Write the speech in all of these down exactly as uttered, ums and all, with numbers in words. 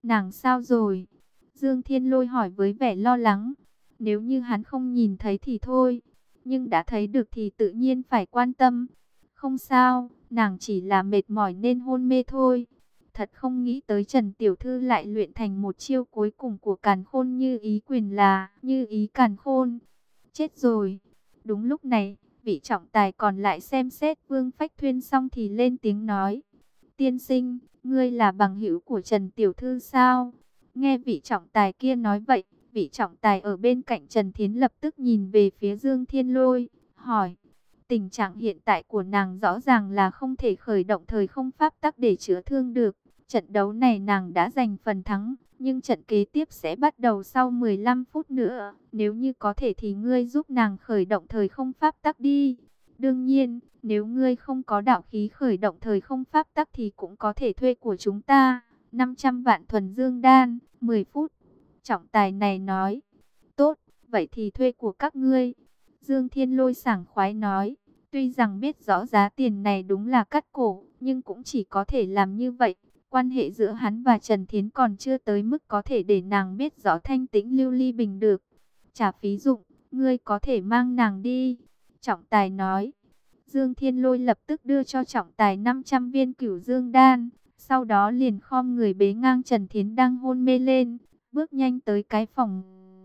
Nàng sao rồi? Dương Thiên Lôi hỏi với vẻ lo lắng. Nếu như hắn không nhìn thấy thì thôi, nhưng đã thấy được thì tự nhiên phải quan tâm. Không sao, nàng chỉ là mệt mỏi nên hôn mê thôi. Thật không nghĩ tới Trần Tiểu Thư lại luyện thành một chiêu cuối cùng của Càn Khôn Như Ý Quyền là Như Ý Càn Khôn. Chết rồi. Đúng lúc này, vị trọng tài còn lại xem xét Vương Phách Thuyên xong thì lên tiếng nói. Tiên sinh, ngươi là bằng hữu của Trần Tiểu Thư sao? Nghe vị trọng tài kia nói vậy, vị trọng tài ở bên cạnh Trần Thiến lập tức nhìn về phía Dương Thiên Lôi, hỏi. Tình trạng hiện tại của nàng rõ ràng là không thể khởi động thời không pháp tắc để chữa thương được. Trận đấu này nàng đã giành phần thắng, nhưng trận kế tiếp sẽ bắt đầu sau mười lăm phút nữa. Nếu như có thể thì ngươi giúp nàng khởi động thời không pháp tắc đi. Đương nhiên, nếu ngươi không có đạo khí khởi động thời không pháp tắc thì cũng có thể thuê của chúng ta. năm trăm vạn thuần dương đan, mười phút. Trọng tài này nói. Tốt, vậy thì thuê của các ngươi. Dương Thiên Lôi sảng khoái nói. Tuy rằng biết rõ giá tiền này đúng là cắt cổ, nhưng cũng chỉ có thể làm như vậy. Quan hệ giữa hắn và Trần Thiến còn chưa tới mức có thể để nàng biết rõ thanh tĩnh lưu ly bình được. Trả phí dụng, ngươi có thể mang nàng đi. Trọng tài nói. Dương Thiên Lôi lập tức đưa cho trọng tài năm trăm viên cửu dương đan. Sau đó liền khom người bế ngang Trần Thiến đang hôn mê lên. Bước nhanh tới cái phòng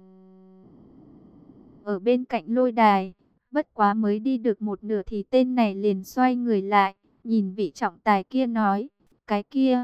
ở bên cạnh lôi đài. Bất quá mới đi được một nửa thì tên này liền xoay người lại. Nhìn vị trọng tài kia nói. Cái kia,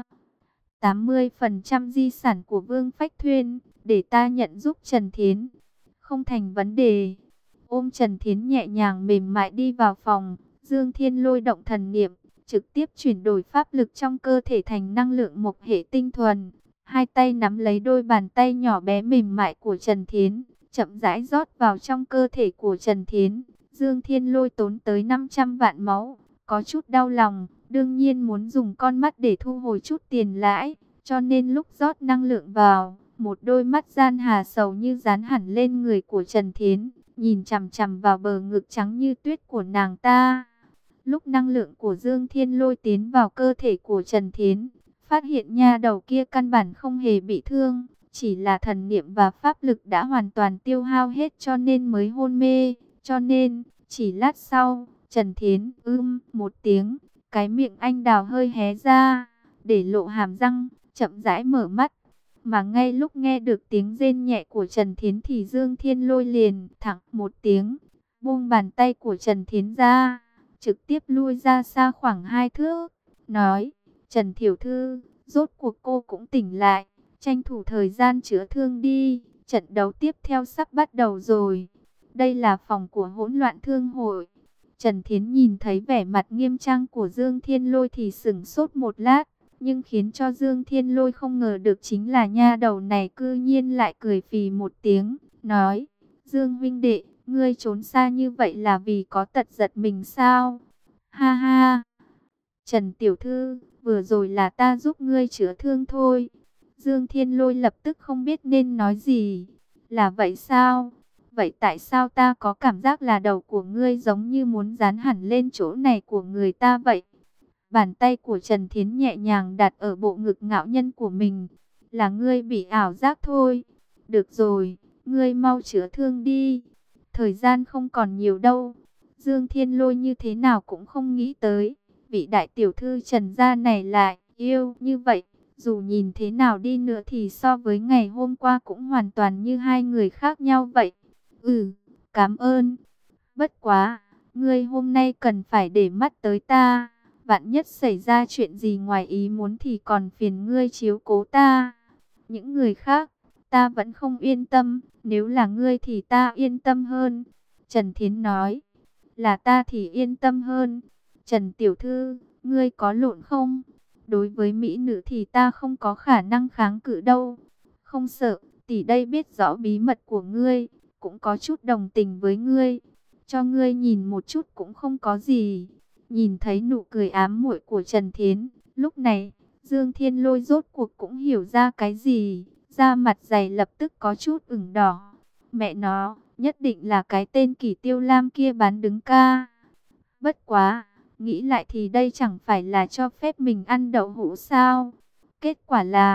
tám mươi phần trăm di sản của Vương Phách Thuyên, để ta nhận giúp Trần Thiến. Không thành vấn đề. Ôm Trần Thiến nhẹ nhàng mềm mại đi vào phòng. Dương Thiên Lôi động thần niệm, trực tiếp chuyển đổi pháp lực trong cơ thể thành năng lượng mộc hệ tinh thuần. Hai tay nắm lấy đôi bàn tay nhỏ bé mềm mại của Trần Thiến, chậm rãi rót vào trong cơ thể của Trần Thiến. Dương Thiên Lôi tốn tới năm trăm vạn máu, có chút đau lòng, đương nhiên muốn dùng con mắt để thu hồi chút tiền lãi, cho nên lúc rót năng lượng vào, một đôi mắt gian hà sầu như dán hẳn lên người của Trần Thiến, nhìn chằm chằm vào bờ ngực trắng như tuyết của nàng ta. Lúc năng lượng của Dương Thiên Lôi tiến vào cơ thể của Trần Thiến, phát hiện nha đầu kia căn bản không hề bị thương, chỉ là thần niệm và pháp lực đã hoàn toàn tiêu hao hết cho nên mới hôn mê, cho nên, chỉ lát sau, Trần Thiến ưm một tiếng, cái miệng anh đào hơi hé ra, để lộ hàm răng, chậm rãi mở mắt. Mà ngay lúc nghe được tiếng rên nhẹ của Trần Thiến thì Dương Thiên Lôi liền thẳng một tiếng, buông bàn tay của Trần Thiến ra, trực tiếp lui ra xa khoảng hai thước, nói, Trần Tiểu Thư, rốt cuộc cô cũng tỉnh lại, tranh thủ thời gian chữa thương đi, trận đấu tiếp theo sắp bắt đầu rồi. Đây là phòng của hỗn loạn thương hội. Trần Thiến nhìn thấy vẻ mặt nghiêm trang của Dương Thiên Lôi thì sửng sốt một lát, nhưng khiến cho Dương Thiên Lôi không ngờ được chính là nha đầu này cư nhiên lại cười phì một tiếng, nói, Dương huynh đệ, ngươi trốn xa như vậy là vì có tật giật mình sao? Ha ha! Trần Tiểu Thư, vừa rồi là ta giúp ngươi chữa thương thôi. Dương Thiên Lôi lập tức không biết nên nói gì. Là vậy sao? Vậy tại sao ta có cảm giác là đầu của ngươi giống như muốn dán hẳn lên chỗ này của người ta vậy? Bàn tay của Trần Thiến nhẹ nhàng đặt ở bộ ngực ngạo nhân của mình. Là ngươi bị ảo giác thôi. Được rồi, ngươi mau chữa thương đi. Thời gian không còn nhiều đâu. Dương Thiên Lôi như thế nào cũng không nghĩ tới. Vị đại tiểu thư Trần gia này lại yêu như vậy. Dù nhìn thế nào đi nữa thì so với ngày hôm qua cũng hoàn toàn như hai người khác nhau vậy. Ừ, cảm ơn. Bất quá, ngươi hôm nay cần phải để mắt tới ta. Vạn nhất xảy ra chuyện gì ngoài ý muốn thì còn phiền ngươi chiếu cố ta. Những người khác, ta vẫn không yên tâm. Nếu là ngươi thì ta yên tâm hơn. Trần Thiến nói, là ta thì yên tâm hơn. Trần Tiểu Thư, ngươi có lộn không? Đối với mỹ nữ thì ta không có khả năng kháng cự đâu. Không sợ, tỷ đây biết rõ bí mật của ngươi, cũng có chút đồng tình với ngươi. Cho ngươi nhìn một chút cũng không có gì. Nhìn thấy nụ cười ám muội của Trần Thiến, lúc này, Dương Thiên Lôi rốt cuộc cũng hiểu ra cái gì. Da mặt dày lập tức có chút ửng đỏ. Mẹ nó, nhất định là cái tên Kỷ Tiêu Lam kia bán đứng ca. Bất quá, nghĩ lại thì đây chẳng phải là cho phép mình ăn đậu hũ sao? Kết quả là,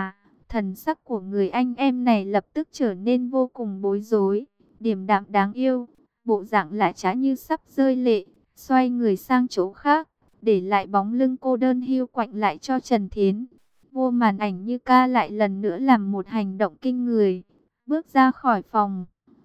Thần sắc của người anh em này lập tức trở nên vô cùng bối rối, điềm đạm đáng yêu, bộ dạng lại trá như sắp rơi lệ, xoay người sang chỗ khác, để lại bóng lưng cô đơn hiu quạnh lại cho Trần Thiến. Vô Màn Ảnh Như Ca lại lần nữa làm một hành động kinh người, bước ra khỏi phòng.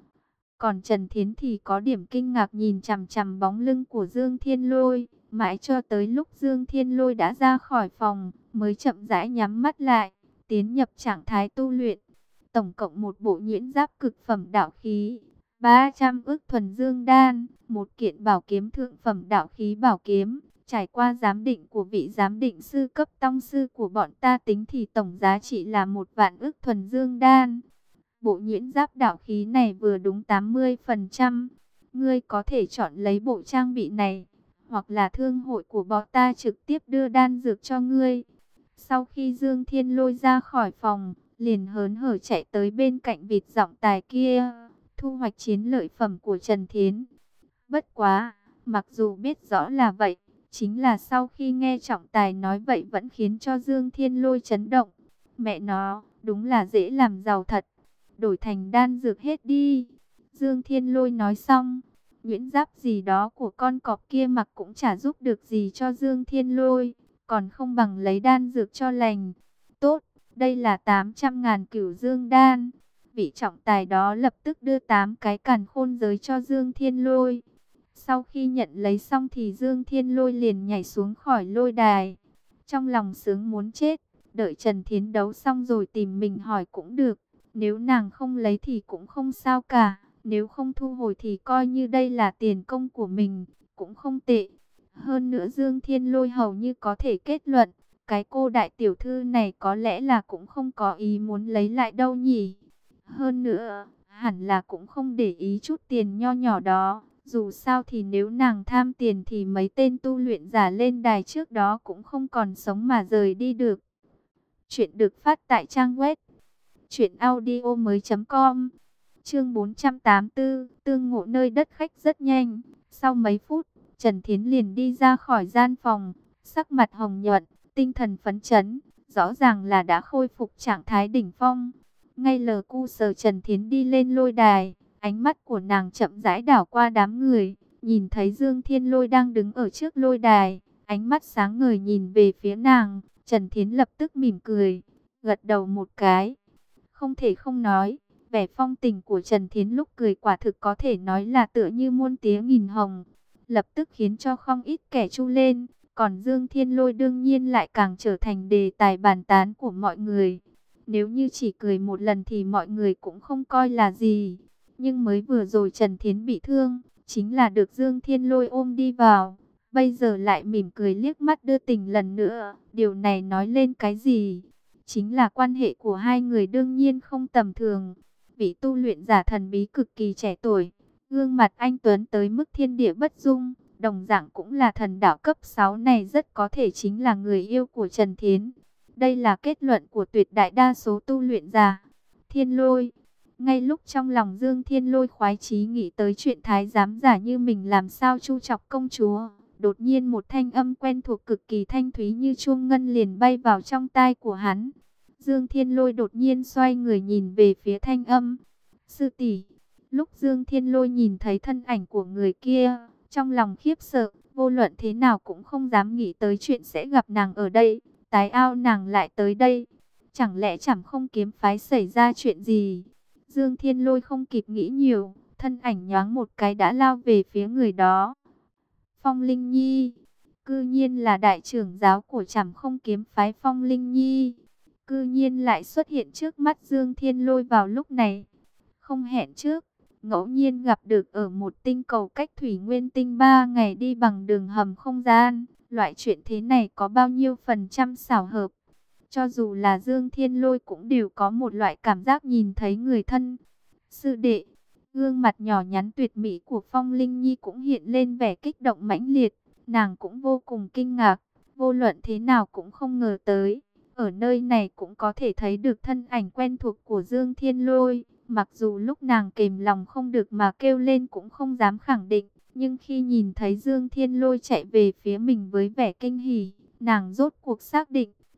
Còn Trần Thiến thì có điểm kinh ngạc nhìn chằm chằm bóng lưng của Dương Thiên Lôi, mãi cho tới lúc Dương Thiên Lôi đã ra khỏi phòng, mới chậm rãi nhắm mắt lại, tiến nhập trạng thái tu luyện. Tổng cộng một bộ nhuyễn giáp cực phẩm đạo khí, ba trăm ức thuần dương đan, một kiện bảo kiếm thượng phẩm đạo khí bảo kiếm, trải qua giám định của vị giám định sư cấp tông sư của bọn ta tính thì tổng giá trị là một vạn ức thuần dương đan. Bộ nhuyễn giáp đạo khí này vừa đúng tám mươi phần trăm. Ngươi có thể chọn lấy bộ trang bị này, hoặc là thương hội của bọn ta trực tiếp đưa đan dược cho ngươi. Sau khi Dương Thiên Lôi ra khỏi phòng, liền hớn hở chạy tới bên cạnh vịt giọng tài kia, thu hoạch chiến lợi phẩm của Trần Thiến. Bất quá, mặc dù biết rõ là vậy, chính là sau khi nghe trọng tài nói vậy vẫn khiến cho Dương Thiên Lôi chấn động. Mẹ nó, đúng là dễ làm giàu thật. Đổi thành đan dược hết đi. Dương Thiên Lôi nói xong, nhuyễn giáp gì đó của con cọp kia mặc cũng chả giúp được gì cho Dương Thiên Lôi, còn không bằng lấy đan dược cho lành. Tốt, đây là tám trăm ngàn cửu dương đan. Vị trọng tài đó lập tức đưa tám cái càn khôn giới cho Dương Thiên Lôi. Sau khi nhận lấy xong thì Dương Thiên Lôi liền nhảy xuống khỏi lôi đài. Trong lòng sướng muốn chết, đợi Trần Thiến đấu xong rồi tìm mình hỏi cũng được. Nếu nàng không lấy thì cũng không sao cả, nếu không thu hồi thì coi như đây là tiền công của mình, cũng không tệ. Hơn nữa Dương Thiên Lôi hầu như có thể kết luận, cái cô đại tiểu thư này có lẽ là cũng không có ý muốn lấy lại đâu nhỉ. Hơn nữa, hẳn là cũng không để ý chút tiền nho nhỏ đó. Dù sao thì nếu nàng tham tiền thì mấy tên tu luyện giả lên đài trước đó cũng không còn sống mà rời đi được. Chuyện được phát tại trang web chuyện audio mới chấm com. Chương bốn trăm tám mươi tư, tương ngộ nơi đất khách. Rất nhanh, sau mấy phút, Trần Thiến liền đi ra khỏi gian phòng, sắc mặt hồng nhuận, tinh thần phấn chấn, rõ ràng là đã khôi phục trạng thái đỉnh phong. Ngay lờ cu sờ Trần Thiến đi lên lôi đài, ánh mắt của nàng chậm rãi đảo qua đám người, nhìn thấy Dương Thiên Lôi đang đứng ở trước lôi đài, ánh mắt sáng ngời nhìn về phía nàng, Trần Thiến lập tức mỉm cười, gật đầu một cái. Không thể không nói, vẻ phong tình của Trần Thiến lúc cười quả thực có thể nói là tựa như muôn tiếng nghìn hồng, lập tức khiến cho không ít kẻ chu lên, còn Dương Thiên Lôi đương nhiên lại càng trở thành đề tài bàn tán của mọi người. Nếu như chỉ cười một lần thì mọi người cũng không coi là gì, nhưng mới vừa rồi Trần Thiến bị thương, chính là được Dương Thiên Lôi ôm đi vào, bây giờ lại mỉm cười liếc mắt đưa tình lần nữa, điều này nói lên cái gì? Chính là quan hệ của hai người đương nhiên không tầm thường. Vị tu luyện giả thần bí cực kỳ trẻ tuổi, gương mặt anh tuấn tới mức thiên địa bất dung, đồng dạng cũng là thần đạo cấp sáu này rất có thể chính là người yêu của Trần Thiến. Đây là kết luận của tuyệt đại đa số tu luyện giả. Thiên Lôi, ngay lúc trong lòng Dương Thiên Lôi khoái chí nghĩ tới chuyện thái giám giả như mình làm sao chu chọc công chúa, đột nhiên một thanh âm quen thuộc cực kỳ thanh thúy như chuông ngân liền bay vào trong tai của hắn. Dương Thiên Lôi đột nhiên xoay người nhìn về phía thanh âm. Sư tỷ. Lúc Dương Thiên Lôi nhìn thấy thân ảnh của người kia, trong lòng khiếp sợ, vô luận thế nào cũng không dám nghĩ tới chuyện sẽ gặp nàng ở đây, tái ao nàng lại tới đây. Chẳng lẽ chẳng không kiếm phái xảy ra chuyện gì? Dương Thiên Lôi không kịp nghĩ nhiều, thân ảnh nhoáng một cái đã lao về phía người đó. Phong Linh Nhi, cư nhiên là đại trưởng giáo của Trảm Không kiếm phái Phong Linh Nhi, cư nhiên lại xuất hiện trước mắt Dương Thiên Lôi vào lúc này. Không hẹn trước, ngẫu nhiên gặp được ở một tinh cầu cách Thủy Nguyên Tinh ba ngày đi bằng đường hầm không gian, loại chuyện thế này có bao nhiêu phần trăm xảo hợp. Cho dù là Dương Thiên Lôi cũng đều có một loại cảm giác nhìn thấy người thân. Sư đệ, gương mặt nhỏ nhắn tuyệt mỹ của Phong Linh Nhi cũng hiện lên vẻ kích động mãnh liệt. Nàng cũng vô cùng kinh ngạc, vô luận thế nào cũng không ngờ tới. Ở nơi này cũng có thể thấy được thân ảnh quen thuộc của Dương Thiên Lôi. Mặc dù lúc nàng kềm lòng không được mà kêu lên cũng không dám khẳng định. Nhưng khi nhìn thấy Dương Thiên Lôi chạy về phía mình với vẻ kinh hỉ, nàng rốt cuộc xác định.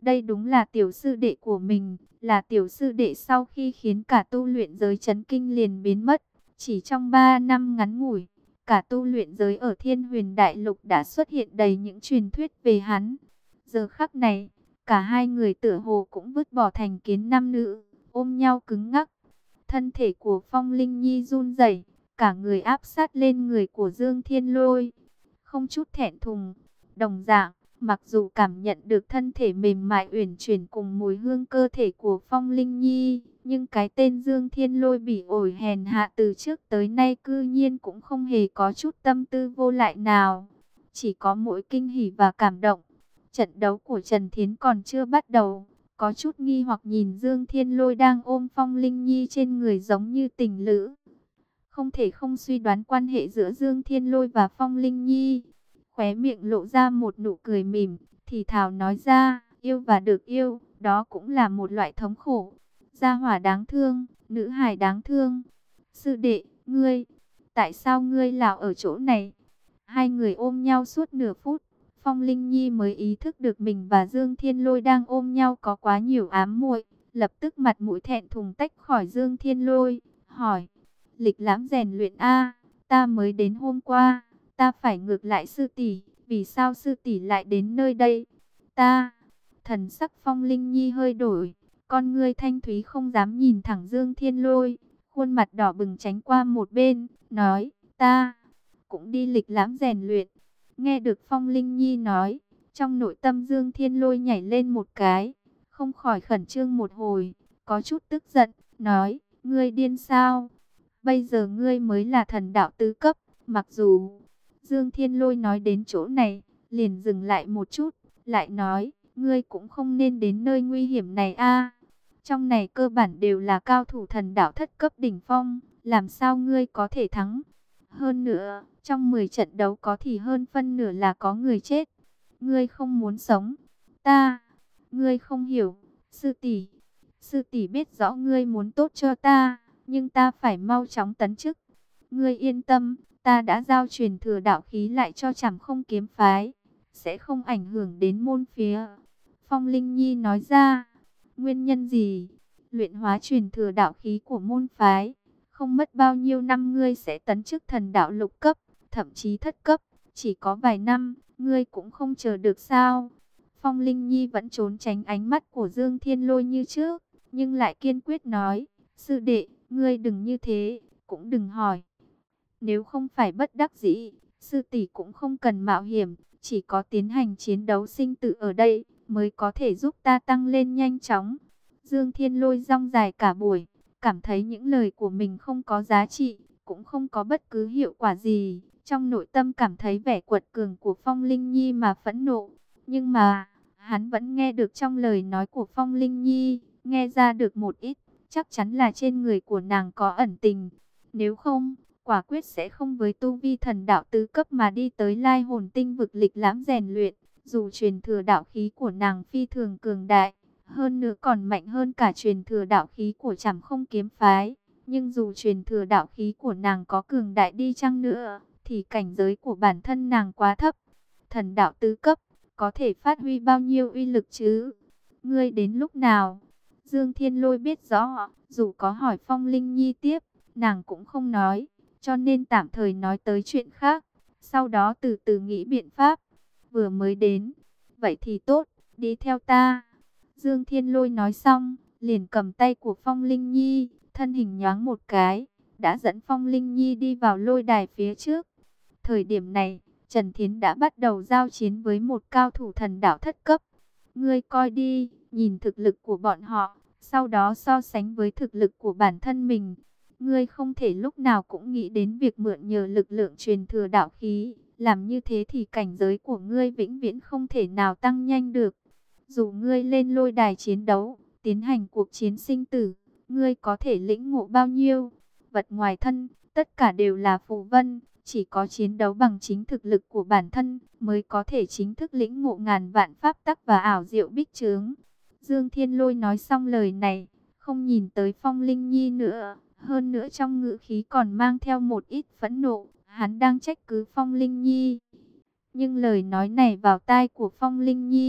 Đây đúng là tiểu sư đệ của mình, là tiểu sư đệ sau khi khiến cả tu luyện giới chấn kinh liền biến mất. Chỉ trong ba năm ngắn ngủi, cả tu luyện giới ở Thiên Huyền Đại Lục đã xuất hiện đầy những truyền thuyết về hắn. Giờ khắc này, cả hai người tựa hồ cũng vứt bỏ thành kiến nam nữ, ôm nhau cứng ngắc. Thân thể của Phong Linh Nhi run rẩy, cả người áp sát lên người của Dương Thiên Lôi, không chút thẹn thùng. Đồng dạng, mặc dù cảm nhận được thân thể mềm mại uyển chuyển cùng mùi hương cơ thể của Phong Linh Nhi, nhưng cái tên Dương Thiên Lôi bỉ ổi hèn hạ từ trước tới nay cư nhiên cũng không hề có chút tâm tư vô lại nào, chỉ có mỗi kinh hỉ và cảm động. Trận đấu của Trần Thiến còn chưa bắt đầu, có chút nghi hoặc nhìn Dương Thiên Lôi đang ôm Phong Linh Nhi trên người giống như tình lữ. Không thể không suy đoán quan hệ giữa Dương Thiên Lôi và Phong Linh Nhi. Khóe miệng lộ ra một nụ cười mỉm, thì thào nói ra, yêu và được yêu, đó cũng là một loại thống khổ. Gia hỏa đáng thương, nữ hài đáng thương. Sư đệ, ngươi, tại sao ngươi lão ở chỗ này? Hai người ôm nhau suốt nửa phút, Phong Linh Nhi mới ý thức được mình và Dương Thiên Lôi đang ôm nhau có quá nhiều ám muội, lập tức mặt mũi thẹn thùng tách khỏi Dương Thiên Lôi, hỏi, lịch lãm rèn luyện a, ta mới đến hôm qua, ta phải ngược lại sư tỷ, vì sao sư tỷ lại đến nơi đây? Ta, thần sắc Phong Linh Nhi hơi đổi, con ngươi thanh thúy không dám nhìn thẳng Dương Thiên Lôi, khuôn mặt đỏ bừng tránh qua một bên, nói, ta cũng đi lịch lãm rèn luyện. Nghe được Phong Linh Nhi nói, trong nội tâm Dương Thiên Lôi nhảy lên một cái, không khỏi khẩn trương một hồi, có chút tức giận, nói, ngươi điên sao? Bây giờ ngươi mới là thần đạo tứ cấp, mặc dù... Dương Thiên Lôi nói đến chỗ này, liền dừng lại một chút, lại nói, ngươi cũng không nên đến nơi nguy hiểm này a. Trong này cơ bản đều là cao thủ thần đạo thất cấp đỉnh phong, làm sao ngươi có thể thắng? Hơn nữa, trong mười trận đấu có thì hơn phân nửa là có người chết. Ngươi không muốn sống. Ta, ngươi không hiểu. Sư tỷ, sư tỷ biết rõ ngươi muốn tốt cho ta, nhưng ta phải mau chóng tấn chức. Ngươi yên tâm, ta đã giao truyền thừa đạo khí lại cho Trảm Không kiếm phái, sẽ không ảnh hưởng đến môn phía. Phong Linh Nhi nói ra, nguyên nhân gì? Luyện hóa truyền thừa đạo khí của môn phái, không mất bao nhiêu năm ngươi sẽ tấn chức thần đạo lục cấp, thậm chí thất cấp, chỉ có vài năm, ngươi cũng không chờ được sao? Phong Linh Nhi vẫn trốn tránh ánh mắt của Dương Thiên Lôi như trước, nhưng lại kiên quyết nói, sư đệ, ngươi đừng như thế, cũng đừng hỏi. Nếu không phải bất đắc dĩ, sư tỷ cũng không cần mạo hiểm, chỉ có tiến hành chiến đấu sinh tử ở đây, mới có thể giúp ta tăng lên nhanh chóng. Dương Thiên Lôi rong dài cả buổi, cảm thấy những lời của mình không có giá trị, cũng không có bất cứ hiệu quả gì. Trong nội tâm cảm thấy vẻ quật cường của Phong Linh Nhi mà phẫn nộ. Nhưng mà, hắn vẫn nghe được trong lời nói của Phong Linh Nhi, nghe ra được một ít, chắc chắn là trên người của nàng có ẩn tình. Nếu không, quả quyết sẽ không với tu vi thần đạo tứ cấp mà đi tới Lai Hồn Tinh vực lịch lãm rèn luyện. Dù truyền thừa đạo khí của nàng phi thường cường đại, hơn nữa còn mạnh hơn cả truyền thừa đạo khí của Trảm Không kiếm phái, nhưng dù truyền thừa đạo khí của nàng có cường đại đi chăng nữa, thì cảnh giới của bản thân nàng quá thấp. Thần đạo tứ cấp, có thể phát huy bao nhiêu uy lực chứ? Ngươi đến lúc nào? Dương Thiên Lôi biết rõ, dù có hỏi Phong Linh Nhi tiếp, nàng cũng không nói, cho nên tạm thời nói tới chuyện khác, sau đó từ từ nghĩ biện pháp. Vừa mới đến, vậy thì tốt, đi theo ta. Dương Thiên Lôi nói xong, liền cầm tay của Phong Linh Nhi, thân hình nhoáng một cái, đã dẫn Phong Linh Nhi đi vào lôi đài phía trước. Thời điểm này, Trần Thiến đã bắt đầu giao chiến với một cao thủ thần đạo thất cấp. Ngươi coi đi, nhìn thực lực của bọn họ, sau đó so sánh với thực lực của bản thân mình. Ngươi không thể lúc nào cũng nghĩ đến việc mượn nhờ lực lượng truyền thừa đạo khí. Làm như thế thì cảnh giới của ngươi vĩnh viễn không thể nào tăng nhanh được. Dù ngươi lên lôi đài chiến đấu, tiến hành cuộc chiến sinh tử, ngươi có thể lĩnh ngộ bao nhiêu? Vật ngoài thân, tất cả đều là phù vân. Chỉ có chiến đấu bằng chính thực lực của bản thân, mới có thể chính thức lĩnh ngộ ngàn vạn pháp tắc và ảo diệu bích chướng. Dương Thiên Lôi nói xong lời này, không nhìn tới Phong Linh Nhi nữa. Hơn nữa trong ngữ khí còn mang theo một ít phẫn nộ. Hắn đang trách cứ Phong Linh Nhi. Nhưng lời nói này vào tai của Phong Linh Nhi,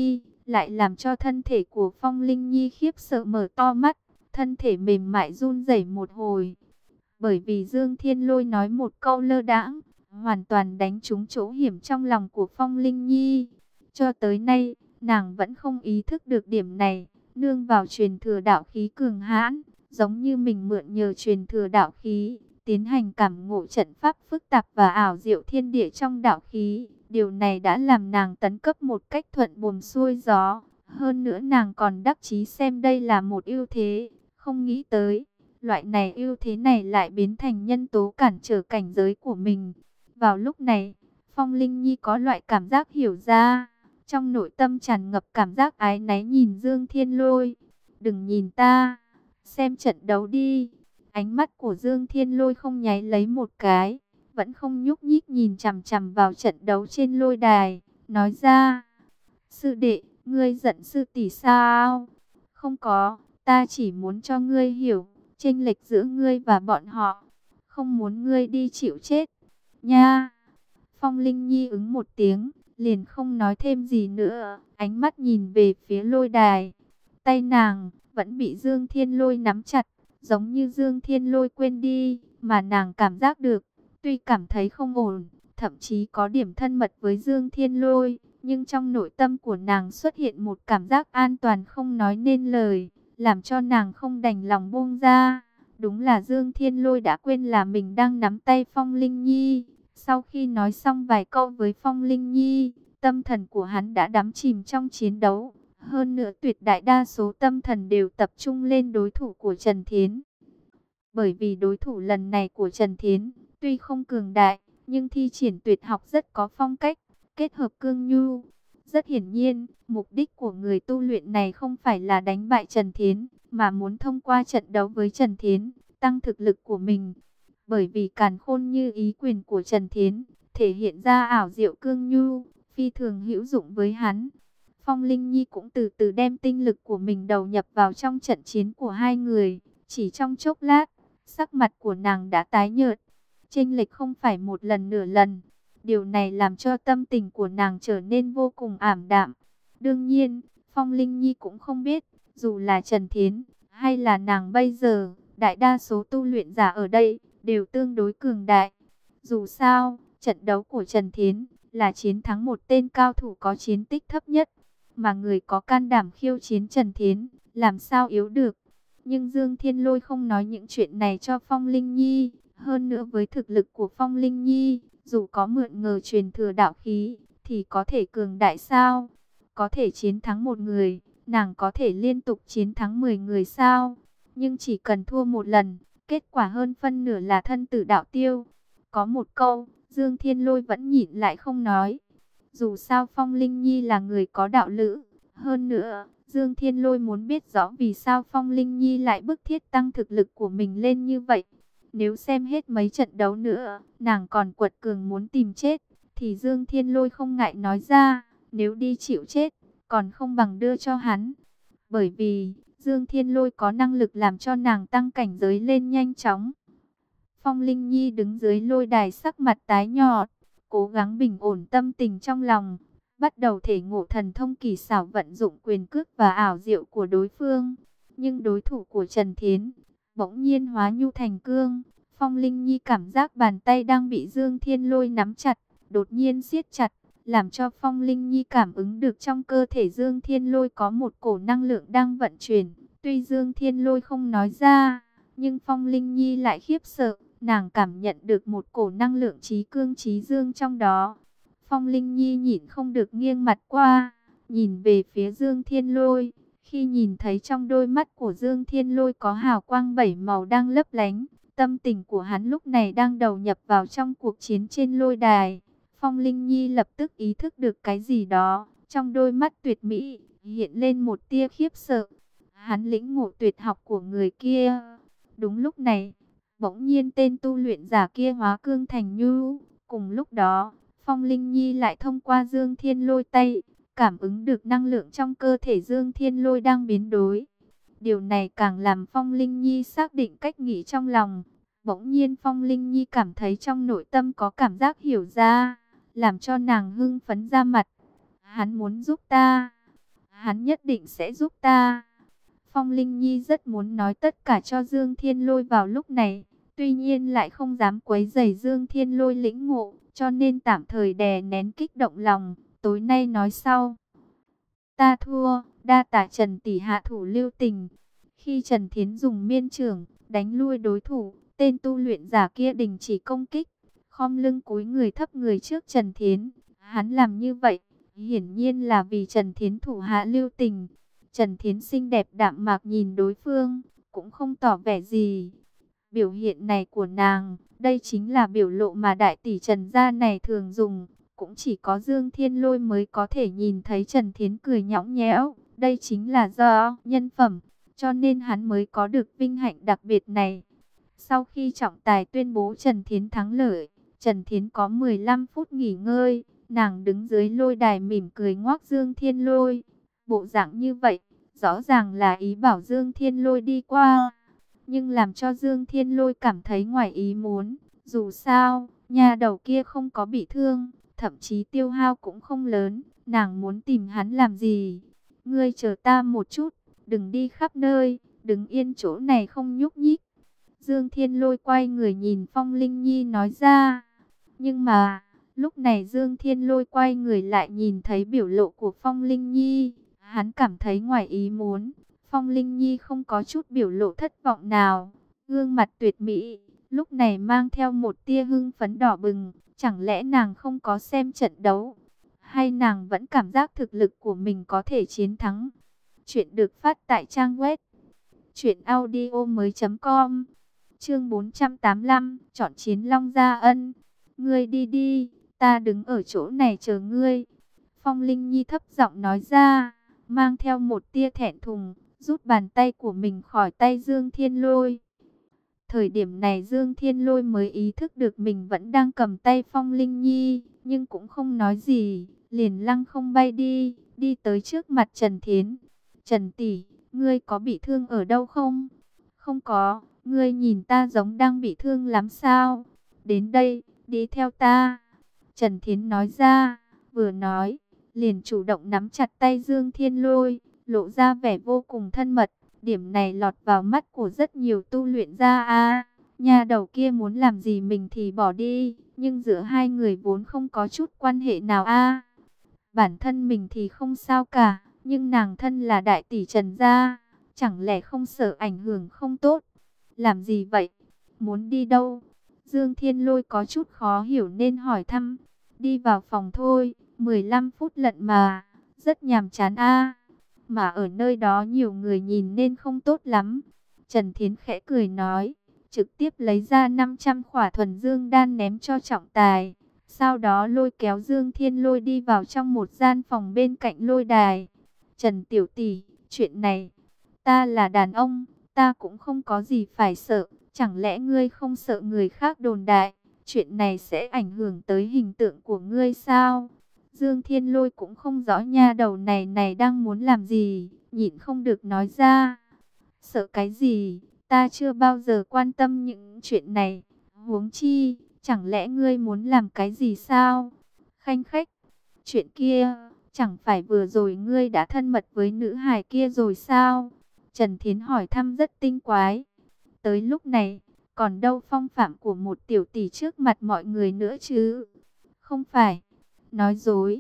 lại làm cho thân thể của Phong Linh Nhi khiếp sợ mở to mắt, thân thể mềm mại run rẩy một hồi. Bởi vì Dương Thiên Lôi nói một câu lơ đãng, hoàn toàn đánh trúng chỗ hiểm trong lòng của Phong Linh Nhi. Cho tới nay, nàng vẫn không ý thức được điểm này, nương vào truyền thừa đạo khí cường hãn, giống như mình mượn nhờ truyền thừa đạo khí, tiến hành cảm ngộ trận pháp phức tạp và ảo diệu thiên địa trong đạo khí. Điều này đã làm nàng tấn cấp một cách thuận buồm xuôi gió. Hơn nữa nàng còn đắc chí xem đây là một ưu thế, không nghĩ tới loại này ưu thế này lại biến thành nhân tố cản trở cảnh giới của mình. Vào lúc này, Phong Linh Nhi có loại cảm giác hiểu ra, trong nội tâm tràn ngập cảm giác ái náy nhìn Dương Thiên Lôi. Đừng nhìn ta, xem trận đấu đi. Ánh mắt của Dương Thiên Lôi không nháy lấy một cái, vẫn không nhúc nhích nhìn chằm chằm vào trận đấu trên lôi đài, nói ra: sư đệ, ngươi giận sư tỷ sao? Không có, ta chỉ muốn cho ngươi hiểu chênh lệch giữa ngươi và bọn họ, không muốn ngươi đi chịu chết nha. Phong Linh Nhi ứng một tiếng, liền không nói thêm gì nữa, ánh mắt nhìn về phía lôi đài. Tay nàng vẫn bị Dương Thiên Lôi nắm chặt, giống như Dương Thiên Lôi quên đi, mà nàng cảm giác được, tuy cảm thấy không ổn, thậm chí có điểm thân mật với Dương Thiên Lôi, nhưng trong nội tâm của nàng xuất hiện một cảm giác an toàn không nói nên lời, làm cho nàng không đành lòng buông ra. Đúng là Dương Thiên Lôi đã quên là mình đang nắm tay Phong Linh Nhi. Sau khi nói xong vài câu với Phong Linh Nhi, tâm thần của hắn đã đắm chìm trong chiến đấu. Hơn nữa tuyệt đại đa số tâm thần đều tập trung lên đối thủ của Trần Thiến. Bởi vì đối thủ lần này của Trần Thiến, tuy không cường đại, nhưng thi triển tuyệt học rất có phong cách, kết hợp cương nhu. Rất hiển nhiên, mục đích của người tu luyện này không phải là đánh bại Trần Thiến, mà muốn thông qua trận đấu với Trần Thiến, tăng thực lực của mình. Bởi vì càn khôn như ý quyền của Trần Thiến, thể hiện ra ảo diệu cương nhu, phi thường hữu dụng với hắn. Phong Linh Nhi cũng từ từ đem tinh lực của mình đầu nhập vào trong trận chiến của hai người. Chỉ trong chốc lát, sắc mặt của nàng đã tái nhợt. Chênh lệch không phải một lần nửa lần. Điều này làm cho tâm tình của nàng trở nên vô cùng ảm đạm. Đương nhiên, Phong Linh Nhi cũng không biết, dù là Trần Thiến, hay là nàng bây giờ, đại đa số tu luyện giả ở đây, đều tương đối cường đại. Dù sao, trận đấu của Trần Thiến, là chiến thắng một tên cao thủ có chiến tích thấp nhất. Mà người có can đảm khiêu chiến Trần Thiến, làm sao yếu được. Nhưng Dương Thiên Lôi không nói những chuyện này cho Phong Linh Nhi. Hơn nữa với thực lực của Phong Linh Nhi, dù có mượn ngờ truyền thừa đạo khí, thì có thể cường đại sao? Có thể chiến thắng một người, nàng có thể liên tục chiến thắng mười người sao? Nhưng chỉ cần thua một lần, kết quả hơn phân nửa là thân tử đạo tiêu. Có một câu, Dương Thiên Lôi vẫn nhịn lại không nói. Dù sao Phong Linh Nhi là người có đạo lữ. Hơn nữa, Dương Thiên Lôi muốn biết rõ vì sao Phong Linh Nhi lại bức thiết tăng thực lực của mình lên như vậy. Nếu xem hết mấy trận đấu nữa, nàng còn quật cường muốn tìm chết, thì Dương Thiên Lôi không ngại nói ra, nếu đi chịu chết, còn không bằng đưa cho hắn. Bởi vì, Dương Thiên Lôi có năng lực làm cho nàng tăng cảnh giới lên nhanh chóng. Phong Linh Nhi đứng dưới lôi đài sắc mặt tái nhợt, cố gắng bình ổn tâm tình trong lòng, bắt đầu thể ngộ thần thông kỳ xảo vận dụng quyền cước và ảo diệu của đối phương. Nhưng đối thủ của Trần Thiến bỗng nhiên hóa nhu thành cương. Phong Linh Nhi cảm giác bàn tay đang bị Dương Thiên Lôi nắm chặt, đột nhiên siết chặt, làm cho Phong Linh Nhi cảm ứng được trong cơ thể Dương Thiên Lôi có một cổ năng lượng đang vận chuyển. Tuy Dương Thiên Lôi không nói ra, nhưng Phong Linh Nhi lại khiếp sợ, nàng cảm nhận được một cổ năng lượng trí cương trí dương trong đó. Phong Linh Nhi nhịn không được nghiêng mặt qua, nhìn về phía Dương Thiên Lôi. Khi nhìn thấy trong đôi mắt của Dương Thiên Lôi có hào quang bảy màu đang lấp lánh, tâm tình của hắn lúc này đang đầu nhập vào trong cuộc chiến trên lôi đài. Phong Linh Nhi lập tức ý thức được cái gì đó, trong đôi mắt tuyệt mỹ hiện lên một tia khiếp sợ. Hắn lĩnh ngộ tuyệt học của người kia. Đúng lúc này, bỗng nhiên tên tu luyện giả kia hóa cương thành nhu. Cùng lúc đó, Phong Linh Nhi lại thông qua Dương Thiên Lôi tay, cảm ứng được năng lượng trong cơ thể Dương Thiên Lôi đang biến đổi. Điều này càng làm Phong Linh Nhi xác định cách nghĩ trong lòng. Bỗng nhiên Phong Linh Nhi cảm thấy trong nội tâm có cảm giác hiểu ra, làm cho nàng hưng phấn ra mặt. Hắn muốn giúp ta. hắn nhất định sẽ giúp ta. Phong Linh Nhi rất muốn nói tất cả cho Dương Thiên Lôi vào lúc này, tuy nhiên lại không dám quấy rầy Dương Thiên Lôi lĩnh ngộ, cho nên tạm thời đè nén kích động lòng, tối nay nói sau. Ta thua, đa tạ Trần tỷ hạ thủ lưu tình. Khi Trần Thiến dùng miên chưởng đánh lui đối thủ, tên tu luyện giả kia đình chỉ công kích, khom lưng cúi người thấp người trước Trần Thiến. Hắn làm như vậy, hiển nhiên là vì Trần Thiến thủ hạ lưu tình. Trần Thiến xinh đẹp đạm mạc nhìn đối phương, cũng không tỏ vẻ gì. Biểu hiện này của nàng, đây chính là biểu lộ mà đại tỷ Trần gia này thường dùng. Cũng chỉ có Dương Thiên Lôi mới có thể nhìn thấy Trần Thiến cười nhõng nhẽo. Đây chính là do nhân phẩm, cho nên hắn mới có được vinh hạnh đặc biệt này. Sau khi trọng tài tuyên bố Trần Thiến thắng lợi, Trần Thiến có mười lăm phút nghỉ ngơi. Nàng đứng dưới lôi đài mỉm cười ngoác Dương Thiên Lôi. Bộ dạng như vậy, rõ ràng là ý bảo Dương Thiên Lôi đi qua. Nhưng làm cho Dương Thiên Lôi cảm thấy ngoài ý muốn. Dù sao, nhà đầu kia không có bị thương, thậm chí tiêu hao cũng không lớn. Nàng muốn tìm hắn làm gì? Ngươi chờ ta một chút, đừng đi khắp nơi, đứng yên chỗ này không nhúc nhích. Dương Thiên Lôi quay người nhìn Phong Linh Nhi nói ra. Nhưng mà, lúc này Dương Thiên Lôi quay người lại nhìn thấy biểu lộ của Phong Linh Nhi. Hắn cảm thấy ngoài ý muốn. Phong Linh Nhi không có chút biểu lộ thất vọng nào. Gương mặt tuyệt mỹ, lúc này mang theo một tia hưng phấn đỏ bừng. Chẳng lẽ nàng không có xem trận đấu? Hay nàng vẫn cảm giác thực lực của mình có thể chiến thắng? Chuyện được phát tại trang web truyện audio mới chấm com. Chương bốn trăm tám mươi lăm, chọn chiến Long Gia Ân. Ngươi đi đi, ta đứng ở chỗ này chờ ngươi. Phong Linh Nhi thấp giọng nói ra, mang theo một tia thẹn thùng, rút bàn tay của mình khỏi tay Dương Thiên Lôi. Thời điểm này Dương Thiên Lôi mới ý thức được mình vẫn đang cầm tay Phong Linh Nhi, nhưng cũng không nói gì, liền lăng không bay đi, đi tới trước mặt Trần Thiến. Trần tỷ, ngươi có bị thương ở đâu không? Không có, ngươi nhìn ta giống đang bị thương lắm sao? Đến đây, đi theo ta. Trần Thiến nói ra, vừa nói, liền chủ động nắm chặt tay Dương Thiên Lôi, lộ ra vẻ vô cùng thân mật. Điểm này lọt vào mắt của rất nhiều tu luyện gia a. Nhà đầu kia muốn làm gì mình thì bỏ đi, nhưng giữa hai người vốn không có chút quan hệ nào a. Bản thân mình thì không sao cả, nhưng nàng thân là đại tỷ Trần gia, chẳng lẽ không sợ ảnh hưởng không tốt? Làm gì vậy? Muốn đi đâu? Dương Thiên Lôi có chút khó hiểu nên hỏi thăm. Đi vào phòng thôi, mười lăm phút lận mà, rất nhàm chán a. Mà ở nơi đó nhiều người nhìn nên không tốt lắm. Trần Thiến khẽ cười nói, trực tiếp lấy ra năm trăm khỏa thuần dương đan ném cho trọng tài. Sau đó lôi kéo Dương Thiên Lôi đi vào trong một gian phòng bên cạnh lôi đài. Trần tiểu tỷ, chuyện này, ta là đàn ông, ta cũng không có gì phải sợ. Chẳng lẽ ngươi không sợ người khác đồn đại? Chuyện này sẽ ảnh hưởng tới hình tượng của ngươi sao? Dương Thiên Lôi cũng không rõ nha đầu này này đang muốn làm gì, nhịn không được nói ra. Sợ cái gì? Ta chưa bao giờ quan tâm những chuyện này. Huống chi, chẳng lẽ ngươi muốn làm cái gì sao? Khanh khách, chuyện kia, chẳng phải vừa rồi ngươi đã thân mật với nữ hài kia rồi sao? Trần Thiến hỏi thăm rất tinh quái. Tới lúc này, còn đâu phong phạm của một tiểu tỷ trước mặt mọi người nữa chứ? Không phải, nói dối.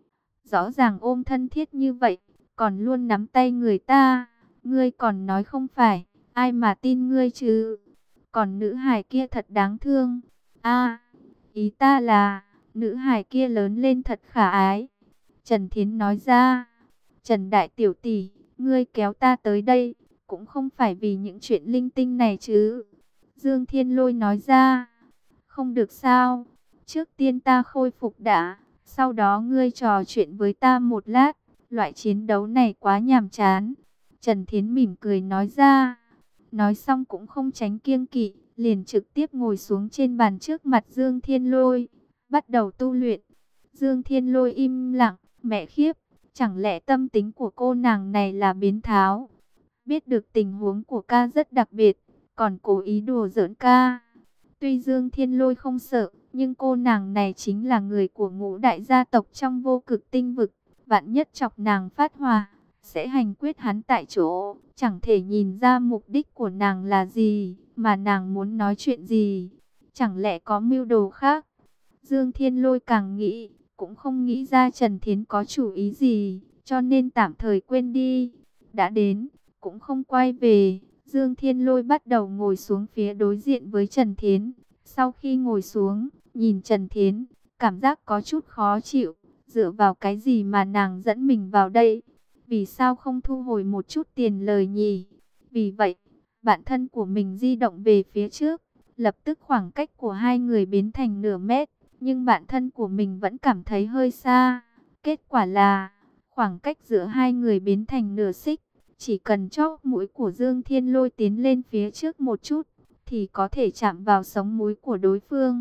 Rõ ràng ôm thân thiết như vậy, còn luôn nắm tay người ta. Ngươi còn nói không phải, ai mà tin ngươi chứ? Còn nữ hài kia thật đáng thương. A, ý ta là, nữ hài kia lớn lên thật khả ái. Trần Thiến nói ra. Trần đại tiểu tỷ, ngươi kéo ta tới đây, cũng không phải vì những chuyện linh tinh này chứ? Dương Thiên Lôi nói ra. Không được sao? Trước tiên ta khôi phục đã, sau đó ngươi trò chuyện với ta một lát. Loại chiến đấu này quá nhàm chán. Trần Thiến mỉm cười nói ra. Nói xong cũng không tránh kiêng kỵ, liền trực tiếp ngồi xuống trên bàn trước mặt Dương Thiên Lôi, bắt đầu tu luyện. Dương Thiên Lôi im lặng, mẹ khiếp, chẳng lẽ tâm tính của cô nàng này là biến tháo? Biết được tình huống của ca rất đặc biệt, còn cố ý đùa giỡn ca. Tuy Dương Thiên Lôi không sợ, nhưng cô nàng này chính là người của ngũ đại gia tộc trong vô cực tinh vực. Vạn nhất chọc nàng phát hỏa, sẽ hành quyết hắn tại chỗ. Chẳng thể nhìn ra mục đích của nàng là gì, mà nàng muốn nói chuyện gì. Chẳng lẽ có mưu đồ khác? Dương Thiên Lôi càng nghĩ, cũng không nghĩ ra Trần Thiến có chủ ý gì, cho nên tạm thời quên đi. Đã đến, cũng không quay về. Dương Thiên Lôi bắt đầu ngồi xuống phía đối diện với Trần Thiến. Sau khi ngồi xuống, nhìn Trần Thiến, cảm giác có chút khó chịu. Dựa vào cái gì mà nàng dẫn mình vào đây? Vì sao không thu hồi một chút tiền lời nhỉ? Vì vậy, bản thân của mình di động về phía trước. Lập tức khoảng cách của hai người biến thành nửa mét. Nhưng bản thân của mình vẫn cảm thấy hơi xa. Kết quả là, khoảng cách giữa hai người biến thành nửa xích. Chỉ cần chóp mũi của Dương Thiên Lôi tiến lên phía trước một chút, thì có thể chạm vào sống mũi của đối phương.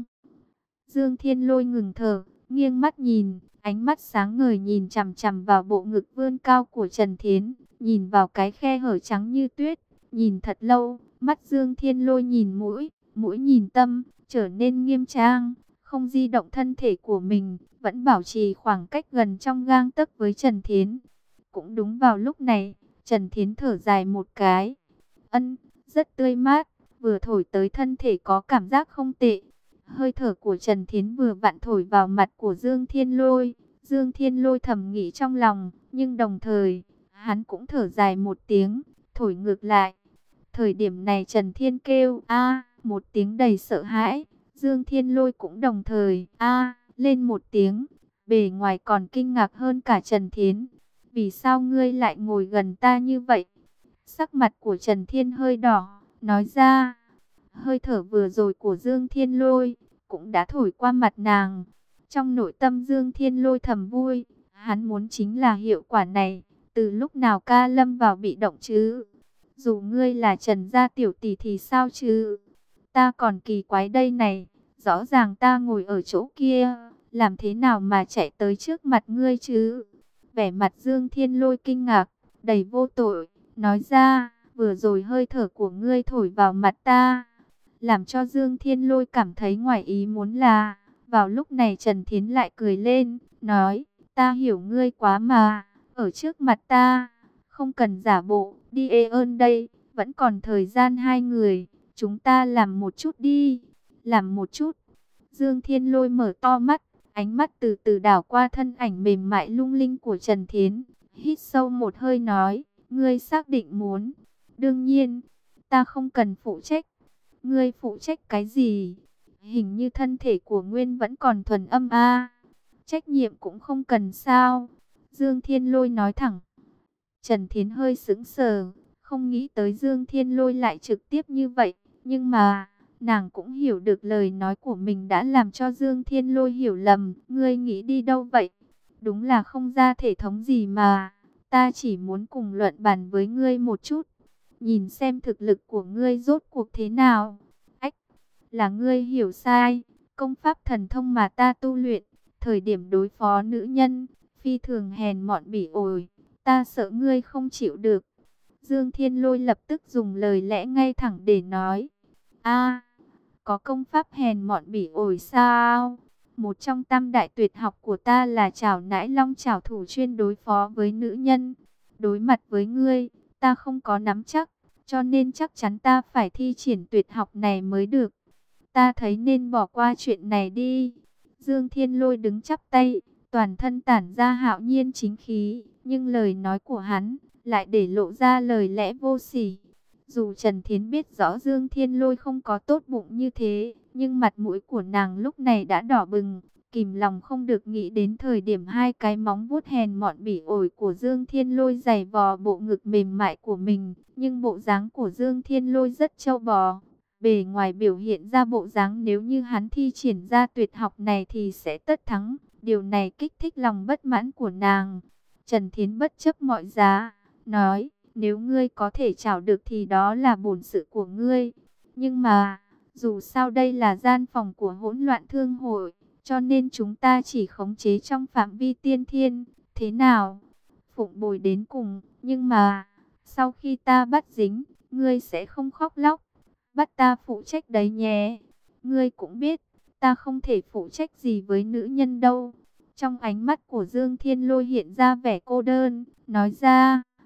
Dương Thiên Lôi ngừng thở, nghiêng mắt nhìn, ánh mắt sáng ngời nhìn chằm chằm vào bộ ngực vươn cao của Trần Thiến, nhìn vào cái khe hở trắng như tuyết, nhìn thật lâu, mắt Dương Thiên Lôi nhìn mũi, mũi nhìn tâm, trở nên nghiêm trang, không di động thân thể của mình, vẫn bảo trì khoảng cách gần trong gang tấc với Trần Thiến. Cũng đúng vào lúc này, Trần Thiến thở dài một cái. Ân, rất tươi mát, vừa thổi tới thân thể có cảm giác không tệ. Hơi thở của Trần Thiến vừa vặn thổi vào mặt của Dương Thiên Lôi. Dương Thiên Lôi thầm nghĩ trong lòng, nhưng đồng thời, hắn cũng thở dài một tiếng, thổi ngược lại. Thời điểm này Trần Thiên kêu a một tiếng đầy sợ hãi. Dương Thiên Lôi cũng đồng thời a lên một tiếng, bề ngoài còn kinh ngạc hơn cả Trần Thiến. Vì sao ngươi lại ngồi gần ta như vậy? Sắc mặt của Trần Thiên hơi đỏ, nói ra. Hơi thở vừa rồi của Dương Thiên Lôi cũng đã thổi qua mặt nàng. Trong nội tâm Dương Thiên Lôi thầm vui, hắn muốn chính là hiệu quả này. Từ lúc nào ca lâm vào bị động chứ? Dù ngươi là Trần gia tiểu tỷ thì sao chứ? Ta còn kỳ quái đây này, rõ ràng ta ngồi ở chỗ kia, làm thế nào mà chạy tới trước mặt ngươi chứ? Vẻ mặt Dương Thiên Lôi kinh ngạc, đầy vô tội, nói ra, vừa rồi hơi thở của ngươi thổi vào mặt ta. Làm cho Dương Thiên Lôi cảm thấy ngoài ý muốn là, vào lúc này Trần Thiến lại cười lên, nói, ta hiểu ngươi quá mà, ở trước mặt ta, không cần giả bộ, đi ê ơn đây, vẫn còn thời gian hai người, chúng ta làm một chút đi, làm một chút. Dương Thiên Lôi mở to mắt, ánh mắt từ từ đảo qua thân ảnh mềm mại lung linh của Trần Thiến, hít sâu một hơi nói, ngươi xác định muốn, đương nhiên, ta không cần phụ trách. Ngươi phụ trách cái gì? Hình như thân thể của Nguyên vẫn còn thuần âm a. Trách nhiệm cũng không cần sao? Dương Thiên Lôi nói thẳng. Trần Thiến hơi sững sờ, không nghĩ tới Dương Thiên Lôi lại trực tiếp như vậy. Nhưng mà, nàng cũng hiểu được lời nói của mình đã làm cho Dương Thiên Lôi hiểu lầm. Ngươi nghĩ đi đâu vậy? Đúng là không ra thể thống gì mà. Ta chỉ muốn cùng luận bàn với ngươi một chút. Nhìn xem thực lực của ngươi rốt cuộc thế nào. Ách, là ngươi hiểu sai. Công pháp thần thông mà ta tu luyện, thời điểm đối phó nữ nhân, phi thường hèn mọn bỉ ổi. Ta sợ ngươi không chịu được. Dương Thiên Lôi lập tức dùng lời lẽ ngay thẳng để nói. A, có công pháp hèn mọn bỉ ổi sao? Một trong tam đại tuyệt học của ta là trảo nãi long trảo thủ, chuyên đối phó với nữ nhân. Đối mặt với ngươi, ta không có nắm chắc, cho nên chắc chắn ta phải thi triển tuyệt học này mới được. Ta thấy nên bỏ qua chuyện này đi. Dương Thiên Lôi đứng chắp tay, toàn thân tản ra hạo nhiên chính khí, nhưng lời nói của hắn lại để lộ ra lời lẽ vô sỉ. Dù Trần Thiến biết rõ Dương Thiên Lôi không có tốt bụng như thế, nhưng mặt mũi của nàng lúc này đã đỏ bừng, kìm lòng không được nghĩ đến thời điểm hai cái móng vuốt hèn mọn bỉ ổi của Dương Thiên Lôi giày vò bộ ngực mềm mại của mình. Nhưng bộ dáng của Dương Thiên Lôi rất trâu bò, bề ngoài biểu hiện ra bộ dáng nếu như hắn thi triển ra tuyệt học này thì sẽ tất thắng. Điều này kích thích lòng bất mãn của nàng. Trần Thiến bất chấp mọi giá, nói, nếu ngươi có thể chảo được thì đó là bổn sự của ngươi. Nhưng mà, dù sao đây là gian phòng của hỗn loạn thương hội, cho nên chúng ta chỉ khống chế trong phạm vi tiên thiên. Thế nào? Phụng bồi đến cùng, nhưng mà, sau khi ta bắt dính, ngươi sẽ không khóc lóc. Bắt ta phụ trách đấy nhé. Ngươi cũng biết, ta không thể phụ trách gì với nữ nhân đâu. Trong ánh mắt của Dương Thiên Lôi hiện ra vẻ cô đơn, nói ra,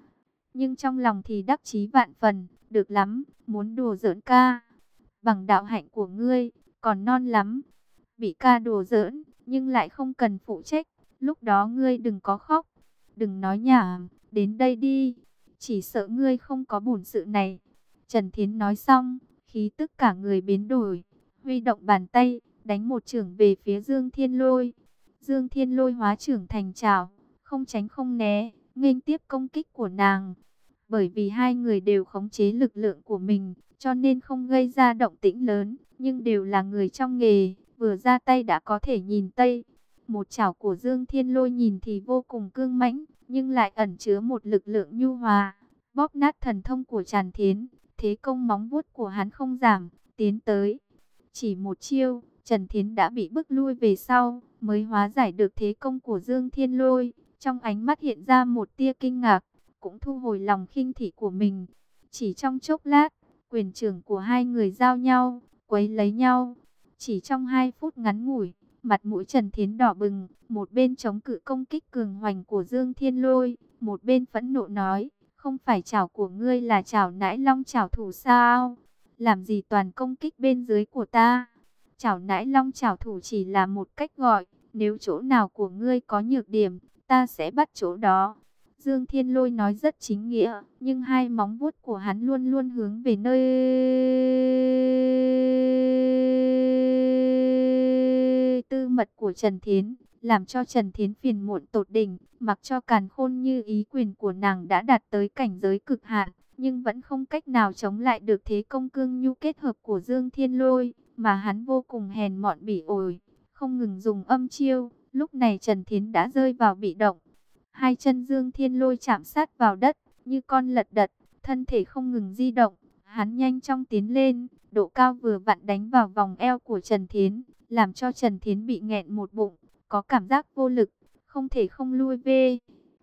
nhưng trong lòng thì đắc chí vạn phần. Được lắm, muốn đùa giỡn ca, bằng đạo hạnh của ngươi, còn non lắm. Bị ca đùa giỡn, nhưng lại không cần phụ trách. Lúc đó ngươi đừng có khóc, đừng nói nhảm, đến đây đi. Chỉ sợ ngươi không có bổn sự này. Trần Thiến nói xong, khí tức cả người biến đổi, huy động bàn tay, đánh một chưởng về phía Dương Thiên Lôi. Dương Thiên Lôi hóa chưởng thành trảo, không tránh không né, nghênh tiếp công kích của nàng. Bởi vì hai người đều khống chế lực lượng của mình, cho nên không gây ra động tĩnh lớn, nhưng đều là người trong nghề, vừa ra tay đã có thể nhìn tây. Một chảo của Dương Thiên Lôi nhìn thì vô cùng cương mãnh, nhưng lại ẩn chứa một lực lượng nhu hòa, bóp nát thần thông của Trần Thiến. Thế công móng vuốt của hắn không giảm, tiến tới. Chỉ một chiêu, Trần Thiến đã bị bức lui về sau, mới hóa giải được thế công của Dương Thiên Lôi. Trong ánh mắt hiện ra một tia kinh ngạc, cũng thu hồi lòng khinh thị của mình. Chỉ trong chốc lát, quyền trưởng của hai người giao nhau, quấy lấy nhau. Chỉ trong hai phút ngắn ngủi, mặt mũi Trần Thiến đỏ bừng, một bên chống cự công kích cường hoành của Dương Thiên Lôi, một bên phẫn nộ nói, không phải chảo của ngươi là chảo nãi long chảo thủ sao? Làm gì toàn công kích bên dưới của ta? Chảo nãi long chảo thủ chỉ là một cách gọi, nếu chỗ nào của ngươi có nhược điểm, ta sẽ bắt chỗ đó. Dương Thiên Lôi nói rất chính nghĩa, nhưng hai móng vuốt của hắn luôn luôn hướng về nơi tư mật của Trần Thiến, làm cho Trần Thiến phiền muộn tột đỉnh. Mặc cho càn khôn như ý quyền của nàng đã đạt tới cảnh giới cực hạn, nhưng vẫn không cách nào chống lại được thế công cương nhu kết hợp của Dương Thiên Lôi, mà hắn vô cùng hèn mọn bỉ ổi, không ngừng dùng âm chiêu. Lúc này Trần Thiến đã rơi vào bị động. Hai chân Dương Thiên Lôi chạm sát vào đất, như con lật đật, thân thể không ngừng di động. Hắn nhanh chóng tiến lên, độ cao vừa vặn đánh vào vòng eo của Trần Thiến, làm cho Trần Thiến bị nghẹn một bụng, có cảm giác vô lực, không thể không lui về.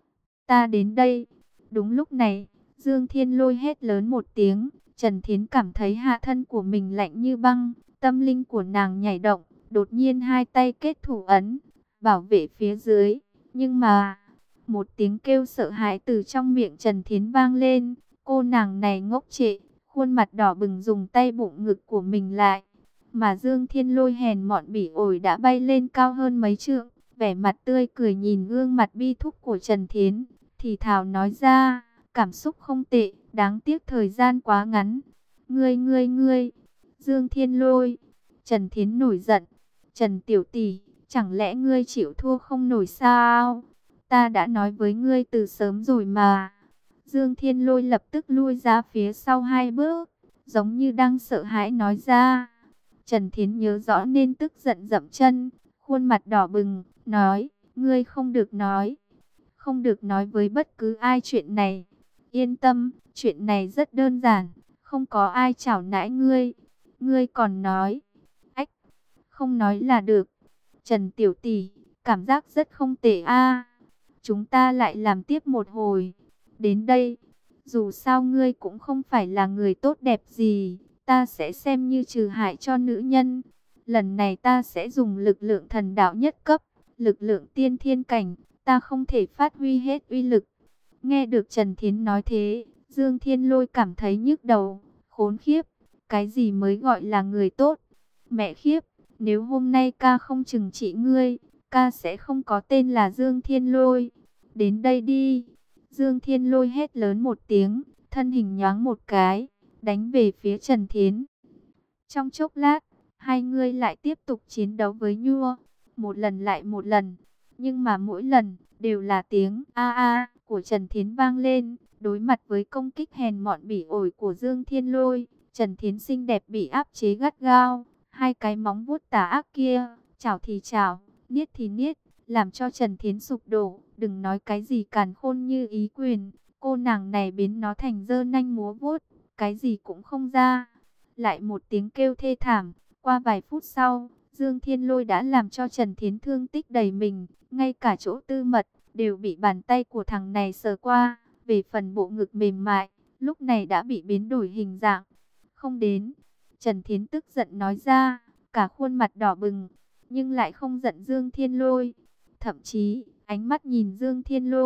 Ta đến đây. Đúng lúc này, Dương Thiên Lôi hét lớn một tiếng, Trần Thiến cảm thấy hạ thân của mình lạnh như băng, tâm linh của nàng nhảy động, đột nhiên hai tay kết thủ ấn, bảo vệ phía dưới. Nhưng mà, một tiếng kêu sợ hãi từ trong miệng Trần Thiến vang lên, cô nàng này ngốc trệ, khuôn mặt đỏ bừng dùng tay bụng ngực của mình lại. Mà Dương Thiên Lôi hèn mọn bỉ ổi đã bay lên cao hơn mấy trượng, vẻ mặt tươi cười nhìn gương mặt bi thúc của Trần Thiến, thì thào nói ra, cảm xúc không tệ, đáng tiếc thời gian quá ngắn. Ngươi ngươi ngươi, Dương Thiên Lôi. Trần Thiến nổi giận, Trần tiểu tỷ, chẳng lẽ ngươi chịu thua không nổi sao? Ta đã nói với ngươi từ sớm rồi mà. Dương Thiên Lôi lập tức lui ra phía sau hai bước, giống như đang sợ hãi nói ra. Trần Thiến nhớ rõ nên tức giận dậm chân, khuôn mặt đỏ bừng, nói, ngươi không được nói, không được nói với bất cứ ai chuyện này. Yên tâm, chuyện này rất đơn giản, không có ai chảo nãi ngươi. Ngươi còn nói, ách, không nói là được. Trần tiểu tỷ, cảm giác rất không tệ a. Chúng ta lại làm tiếp một hồi. Đến đây, dù sao ngươi cũng không phải là người tốt đẹp gì, ta sẽ xem như trừ hại cho nữ nhân. Lần này ta sẽ dùng lực lượng thần đạo nhất cấp, lực lượng tiên thiên cảnh, ta không thể phát huy hết uy lực. Nghe được Trần Thiến nói thế, Dương Thiên Lôi cảm thấy nhức đầu, khốn khiếp, cái gì mới gọi là người tốt? Mẹ khiếp, nếu hôm nay ca không trừng trị ngươi, ca sẽ không có tên là Dương Thiên Lôi. Đến đây đi. Dương Thiên Lôi hét lớn một tiếng, thân hình nhoáng một cái, đánh về phía Trần Thiến. Trong chốc lát, hai người lại tiếp tục chiến đấu với nhua, một lần lại một lần, nhưng mà mỗi lần đều là tiếng a a của Trần Thiến vang lên. Đối mặt với công kích hèn mọn bỉ ổi của Dương Thiên Lôi, Trần Thiến xinh đẹp bị áp chế gắt gao, hai cái móng vuốt tà ác kia, chảo thì chảo, niết thì niết, làm cho Trần Thiến sụp đổ. Đừng nói cái gì càn khôn như ý quyền, cô nàng này biến nó thành giơ nanh múa vuốt, cái gì cũng không ra. Lại một tiếng kêu thê thảm, qua vài phút sau, Dương Thiên Lôi đã làm cho Trần Thiến thương tích đầy mình, ngay cả chỗ tư mật đều bị bàn tay của thằng này sờ qua. Về phần bộ ngực mềm mại, lúc này đã bị biến đổi hình dạng. Không đến, Trần Thiến tức giận nói ra, cả khuôn mặt đỏ bừng, nhưng lại không giận Dương Thiên Lôi. Thậm chí, ánh mắt nhìn Dương Thiên Lôi,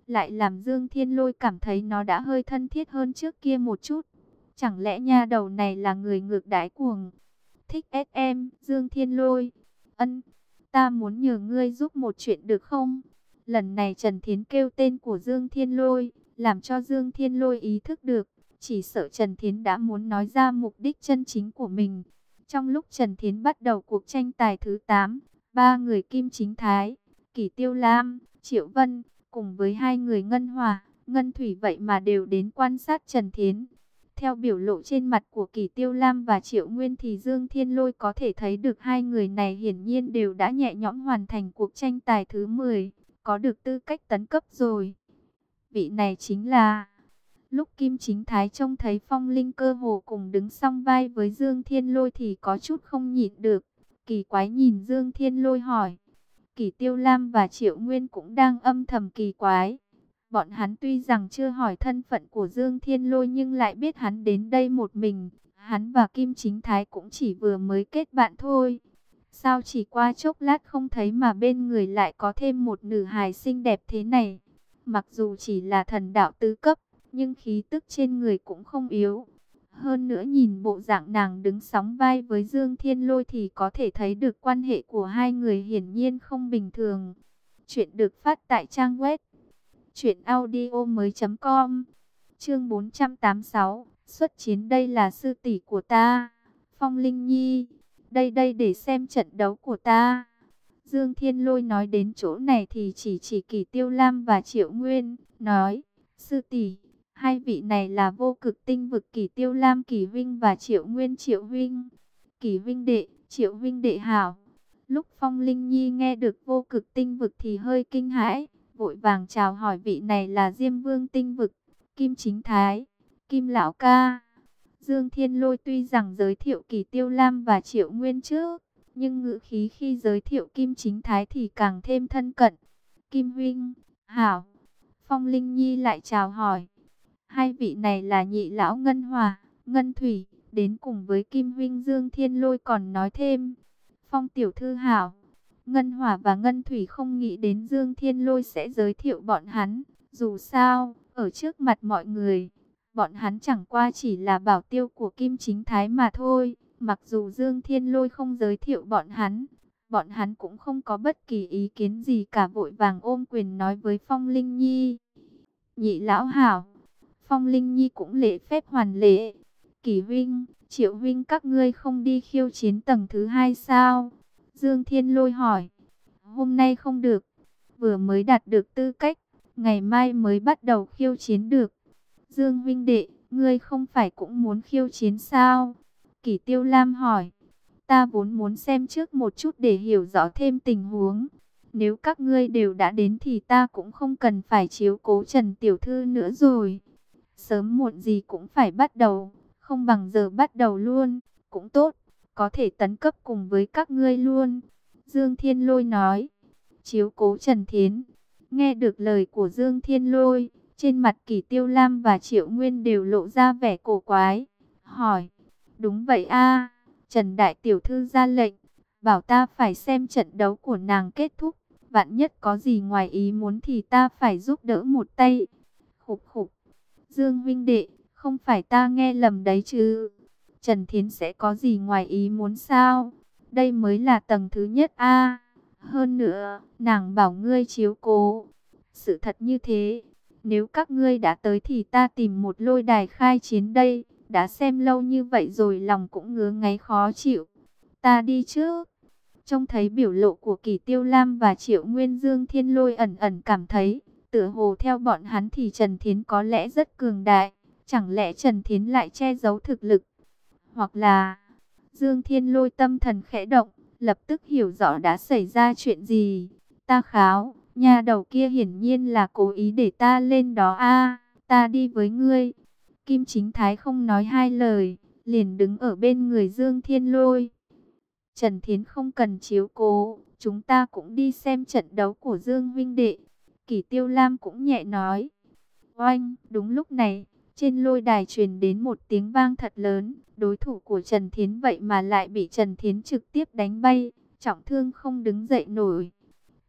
lại làm Dương Thiên Lôi cảm thấy nó đã hơi thân thiết hơn trước kia một chút. Chẳng lẽ nha đầu này là người ngược đãi cuồng? Thích ét em, Dương Thiên Lôi. Ân, ta muốn nhờ ngươi giúp một chuyện được không? Lần này Trần Thiến kêu tên của Dương Thiên Lôi, làm cho Dương Thiên Lôi ý thức được, chỉ sợ Trần Thiến đã muốn nói ra mục đích chân chính của mình. Trong lúc Trần Thiến bắt đầu cuộc tranh tài thứ tám, ba người Kim Chính Thái, Kỷ Tiêu Lam, Triệu Vân, cùng với hai người Ngân Hòa, Ngân Thủy vậy mà đều đến quan sát Trần Thiến. Theo biểu lộ trên mặt của Kỷ Tiêu Lam và Triệu Nguyên thì Dương Thiên Lôi có thể thấy được hai người này hiển nhiên đều đã nhẹ nhõm hoàn thành cuộc tranh tài thứ mười, có được tư cách tấn cấp rồi. Vị này chính là... Lúc Kim Chính Thái trông thấy Phong Linh cơ hồ cùng đứng song vai với Dương Thiên Lôi thì có chút không nhịn được. Kỳ quái nhìn Dương Thiên Lôi hỏi. Kỷ Tiêu Lam và Triệu Nguyên cũng đang âm thầm kỳ quái. Bọn hắn tuy rằng chưa hỏi thân phận của Dương Thiên Lôi nhưng lại biết hắn đến đây một mình. Hắn và Kim Chính Thái cũng chỉ vừa mới kết bạn thôi. Sao chỉ qua chốc lát không thấy mà bên người lại có thêm một nữ hài xinh đẹp thế này. Mặc dù chỉ là thần đạo tứ cấp, nhưng khí tức trên người cũng không yếu. Hơn nữa nhìn bộ dạng nàng đứng sóng vai với Dương Thiên Lôi thì có thể thấy được quan hệ của hai người hiển nhiên không bình thường. Chuyện được phát tại trang web truyện audio mới chấm com. Chương bốn trăm tám mươi sáu, xuất chiến. Đây là sư tỷ của ta, Phong Linh Nhi. Đây đây để xem trận đấu của ta. Dương Thiên Lôi nói đến chỗ này thì chỉ chỉ Kỷ Tiêu Lam và Triệu Nguyên, nói: sư tỷ, hai vị này là vô cực tinh vực Kỷ Tiêu Lam Kỷ Vinh và Triệu Nguyên Triệu Vinh. Kỷ Vinh đệ, Triệu Vinh đệ hảo. Lúc Phong Linh Nhi nghe được vô cực tinh vực thì hơi kinh hãi, vội vàng chào hỏi vị này là Diêm Vương tinh vực, Kim Chính Thái, Kim lão ca. Dương Thiên Lôi tuy rằng giới thiệu Kỷ Tiêu Lam và Triệu Nguyên trước, nhưng ngữ khí khi giới thiệu Kim Chính Thái thì càng thêm thân cận. Kim huynh, hảo. Phong Linh Nhi lại chào hỏi. Hai vị này là nhị lão Ngân Hòa, Ngân Thủy, đến cùng với Kim huynh. Dương Thiên Lôi còn nói thêm: Phong tiểu thư hảo. Ngân Hòa và Ngân Thủy không nghĩ đến Dương Thiên Lôi sẽ giới thiệu bọn hắn. Dù sao, ở trước mặt mọi người, bọn hắn chẳng qua chỉ là bảo tiêu của Kim Chính Thái mà thôi. Mặc dù Dương Thiên Lôi không giới thiệu bọn hắn, bọn hắn cũng không có bất kỳ ý kiến gì cả, vội vàng ôm quyền nói với Phong Linh Nhi: nhị lão hảo. Phong Linh Nhi cũng lễ phép hoàn lễ. Kỷ huynh, Triệu huynh các ngươi không đi khiêu chiến tầng thứ hai sao? Dương Thiên Lôi hỏi. Hôm nay không được, vừa mới đạt được tư cách, ngày mai mới bắt đầu khiêu chiến được. Dương huynh đệ, ngươi không phải cũng muốn khiêu chiến sao? Kỷ Tiêu Lam hỏi. Ta vốn muốn xem trước một chút để hiểu rõ thêm tình huống. Nếu các ngươi đều đã đến thì ta cũng không cần phải chiếu cố Trần tiểu thư nữa rồi. Sớm muộn gì cũng phải bắt đầu, không bằng giờ bắt đầu luôn, cũng tốt, có thể tấn cấp cùng với các ngươi luôn. Dương Thiên Lôi nói. Chiếu cố Trần Thiến. Nghe được lời của Dương Thiên Lôi, trên mặt Kỷ Tiêu Lam và Triệu Nguyên đều lộ ra vẻ cổ quái. Hỏi. Đúng vậy a, Trần đại tiểu thư ra lệnh, bảo ta phải xem trận đấu của nàng kết thúc. Vạn nhất có gì ngoài ý muốn thì ta phải giúp đỡ một tay. Khục khục. Dương huynh đệ, không phải ta nghe lầm đấy chứ? Trần Thiến sẽ có gì ngoài ý muốn sao? Đây mới là tầng thứ nhất a. Hơn nữa, nàng bảo ngươi chiếu cố. Sự thật như thế, nếu các ngươi đã tới thì ta tìm một lôi đài khai chiến đây. Đã xem lâu như vậy rồi lòng cũng ngứa ngáy khó chịu. Ta đi trước. Trông thấy biểu lộ của Kỷ Tiêu Lam và Triệu Nguyên, Dương Thiên Lôi ẩn ẩn cảm thấy, tựa hồ theo bọn hắn thì Trần Thiến có lẽ rất cường đại. Chẳng lẽ Trần Thiến lại che giấu thực lực? Hoặc là... Dương Thiên Lôi tâm thần khẽ động, lập tức hiểu rõ đã xảy ra chuyện gì. Ta kháo, nhà đầu kia hiển nhiên là cố ý để ta lên đó a. Ta đi với ngươi. Kim Chính Thái không nói hai lời, liền đứng ở bên người Dương Thiên Lôi. Trần Thiến không cần chiếu cố, chúng ta cũng đi xem trận đấu của Dương huynh đệ. Kỷ Tiêu Lam cũng nhẹ nói. Oanh, đúng lúc này, trên lôi đài truyền đến một tiếng vang thật lớn. Đối thủ của Trần Thiến vậy mà lại bị Trần Thiến trực tiếp đánh bay, trọng thương không đứng dậy nổi.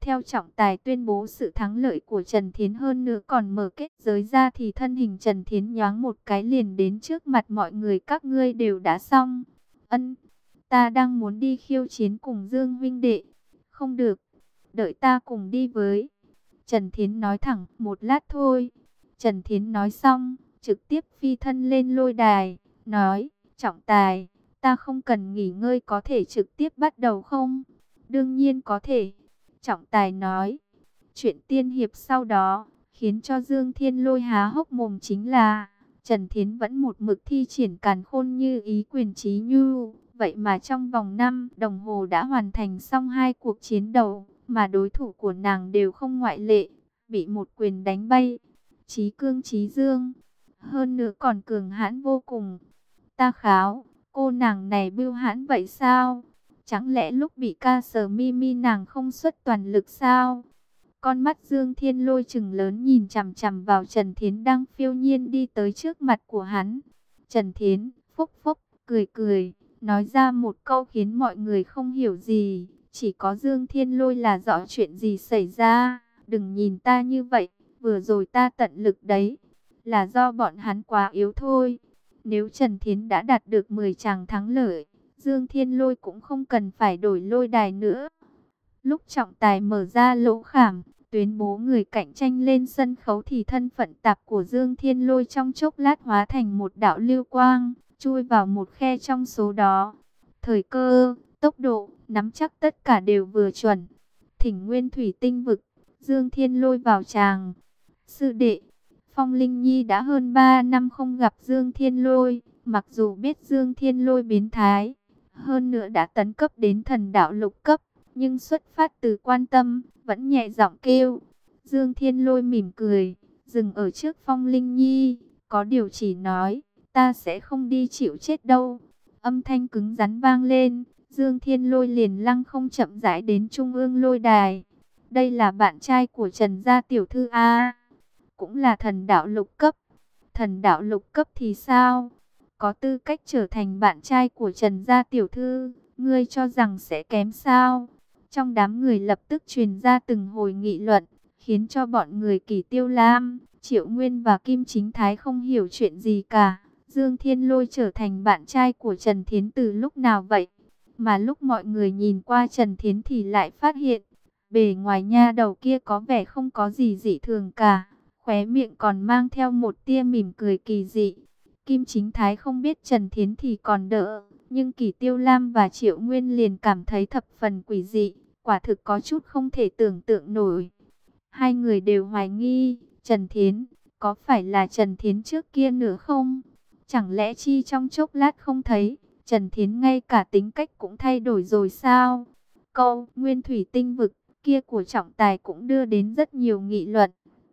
theo trọng tài tuyên bố sự thắng lợi của Trần Thiến, hơn nữa còn mở kết giới ra, thì thân hình Trần Thiến nhoáng một cái liền đến trước mặt mọi người. Các ngươi đều đã xong. Ân, ta đang muốn đi khiêu chiến cùng Dương huynh đệ. Không được, đợi ta cùng đi với. Trần Thiến nói thẳng, một lát thôi. Trần Thiến nói xong, trực tiếp phi thân lên lôi đài, nói, trọng tài, ta không cần nghỉ ngơi có thể trực tiếp bắt đầu không? Đương nhiên có thể. Trọng tài nói. Chuyện tiên hiệp sau đó khiến cho Dương Thiên Lôi há hốc mồm chính là Trần Thiến vẫn một mực thi triển càn khôn như ý quyền trí nhu. Vậy mà trong vòng năm đồng hồ đã hoàn thành xong hai cuộc chiến đầu, mà đối thủ của nàng đều không ngoại lệ, bị một quyền đánh bay. Chí cương chí dương, hơn nữa còn cường hãn vô cùng. Ta kháo, cô nàng này bưu hãn vậy sao? Chẳng lẽ lúc bị ca sờ mi mi nàng không xuất toàn lực sao? Con mắt Dương Thiên Lôi trừng lớn nhìn chằm chằm vào Trần Thiến đang phiêu nhiên đi tới trước mặt của hắn. Trần Thiến phúc phúc cười cười, nói ra một câu khiến mọi người không hiểu gì. Chỉ có Dương Thiên Lôi là rõ chuyện gì xảy ra. Đừng nhìn ta như vậy, vừa rồi ta tận lực đấy. Là do bọn hắn quá yếu thôi. Nếu Trần Thiến đã đạt được mười tràng thắng lợi, Dương Thiên Lôi cũng không cần phải đổi lôi đài nữa. Lúc trọng tài mở ra lỗ khảm, tuyên bố người cạnh tranh lên sân khấu, thì thân phận tạp của Dương Thiên Lôi trong chốc lát hóa thành một đạo lưu quang, chui vào một khe trong số đó. Thời cơ, tốc độ, nắm chắc tất cả đều vừa chuẩn. Thỉnh Nguyên Thủy Tinh Vực, Dương Thiên Lôi vào tràng. Sư đệ, Phong Linh Nhi đã hơn ba năm không gặp Dương Thiên Lôi, mặc dù biết Dương Thiên Lôi biến thái, hơn nữa đã tấn cấp đến thần đạo lục cấp, nhưng xuất phát từ quan tâm, vẫn nhẹ giọng kêu. Dương Thiên Lôi mỉm cười, dừng ở trước Phong Linh Nhi, có điều chỉ nói, ta sẽ không đi chịu chết đâu. Âm thanh cứng rắn vang lên, Dương Thiên Lôi liền lăng không chậm rãi đến trung ương lôi đài. Đây là bạn trai của Trần gia tiểu thư A, cũng là thần đạo lục cấp. Thần đạo lục cấp thì sao? Có tư cách trở thành bạn trai của Trần gia tiểu thư, ngươi cho rằng sẽ kém sao? Trong đám người lập tức truyền ra từng hồi nghị luận, khiến cho bọn người Kỳ Tiêu Lam, Triệu Nguyên và Kim Chính Thái không hiểu chuyện gì cả. Dương Thiên Lôi trở thành bạn trai của Trần Thiến từ lúc nào vậy? Mà lúc mọi người nhìn qua Trần Thiến thì lại phát hiện, bề ngoài nha đầu kia có vẻ không có gì dị thường cả, khóe miệng còn mang theo một tia mỉm cười kỳ dị. Kim Chính Thái không biết Trần Thiến thì còn đỡ, nhưng Kỳ Tiêu Lam và Triệu Nguyên liền cảm thấy thập phần quỷ dị, quả thực có chút không thể tưởng tượng nổi. Hai người đều hoài nghi, Trần Thiến, có phải là Trần Thiến trước kia nữa không? Chẳng lẽ chi trong chốc lát không thấy, Trần Thiến ngay cả tính cách cũng thay đổi rồi sao? Câu Nguyên Thủy Tinh Vực kia của trọng tài cũng đưa đến rất nhiều nghị luận.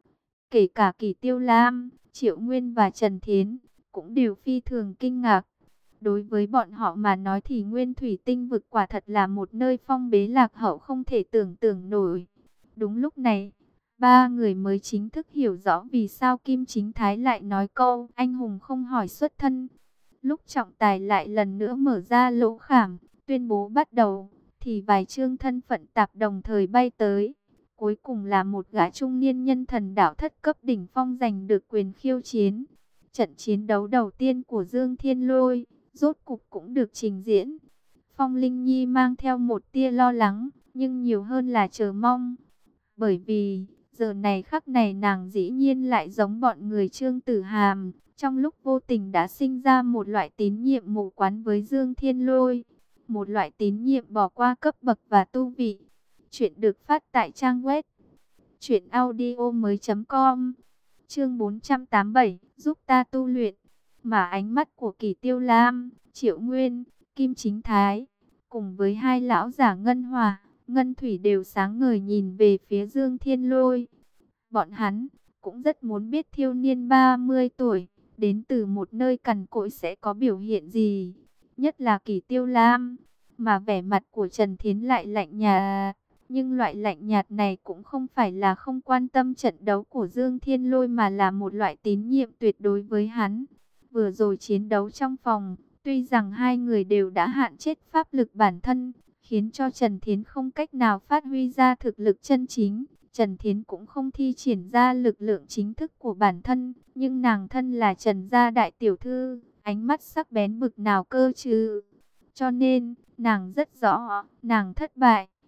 Kể cả Kỳ Tiêu Lam, Triệu Nguyên và Trần Thiến cũng đều phi thường kinh ngạc. Đối với bọn họ mà nói thì Nguyên Thủy Tinh Vực quả thật là một nơi phong bế lạc hậu không thể tưởng tượng nổi. Đúng lúc này, ba người mới chính thức hiểu rõ vì sao Kim Chính Thái lại nói câu anh hùng không hỏi xuất thân. Lúc trọng tài lại lần nữa mở ra lỗ khảm, tuyên bố bắt đầu, thì vài chương thân phận tạp đồng thời bay tới. Cuối cùng là một gã trung niên nhân thần đạo thất cấp đỉnh phong giành được quyền khiêu chiến. Trận chiến đấu đầu tiên của Dương Thiên Lôi, rốt cục cũng được trình diễn. Phong Linh Nhi mang theo một tia lo lắng, nhưng nhiều hơn là chờ mong. Bởi vì, giờ này khắc này nàng dĩ nhiên lại giống bọn người Trương Tử Hàm, trong lúc vô tình đã sinh ra một loại tín nhiệm mù quáng với Dương Thiên Lôi. Một loại tín nhiệm bỏ qua cấp bậc và tu vị. Chuyện được phát tại trang web truyện audio mới chấm com. Chương bốn trăm tám mươi bảy, giúp ta tu luyện. Mà ánh mắt của Kỳ Tiêu Lam, Triệu Nguyên, Kim Chính Thái, cùng với hai lão giả Ngân Hòa, Ngân Thủy đều sáng ngời nhìn về phía Dương Thiên Lôi. Bọn hắn cũng rất muốn biết thiếu niên ba mươi tuổi, đến từ một nơi cằn cỗi sẽ có biểu hiện gì. Nhất là Kỳ Tiêu Lam, mà vẻ mặt của Trần Thiến lại lạnh nhạt. Nhưng loại lạnh nhạt này cũng không phải là không quan tâm trận đấu của Dương Thiên Lôi, mà là một loại tín nhiệm tuyệt đối với hắn. Vừa rồi chiến đấu trong phòng, tuy rằng hai người đều đã hạn chết pháp lực bản thân, khiến cho Trần Thiến không cách nào phát huy ra thực lực chân chính. Trần Thiến cũng không thi triển ra lực lượng chính thức của bản thân, nhưng nàng thân là Trần gia đại tiểu thư, ánh mắt sắc bén bực nào cơ chứ. Cho nên, nàng rất rõ, nàng thất bại,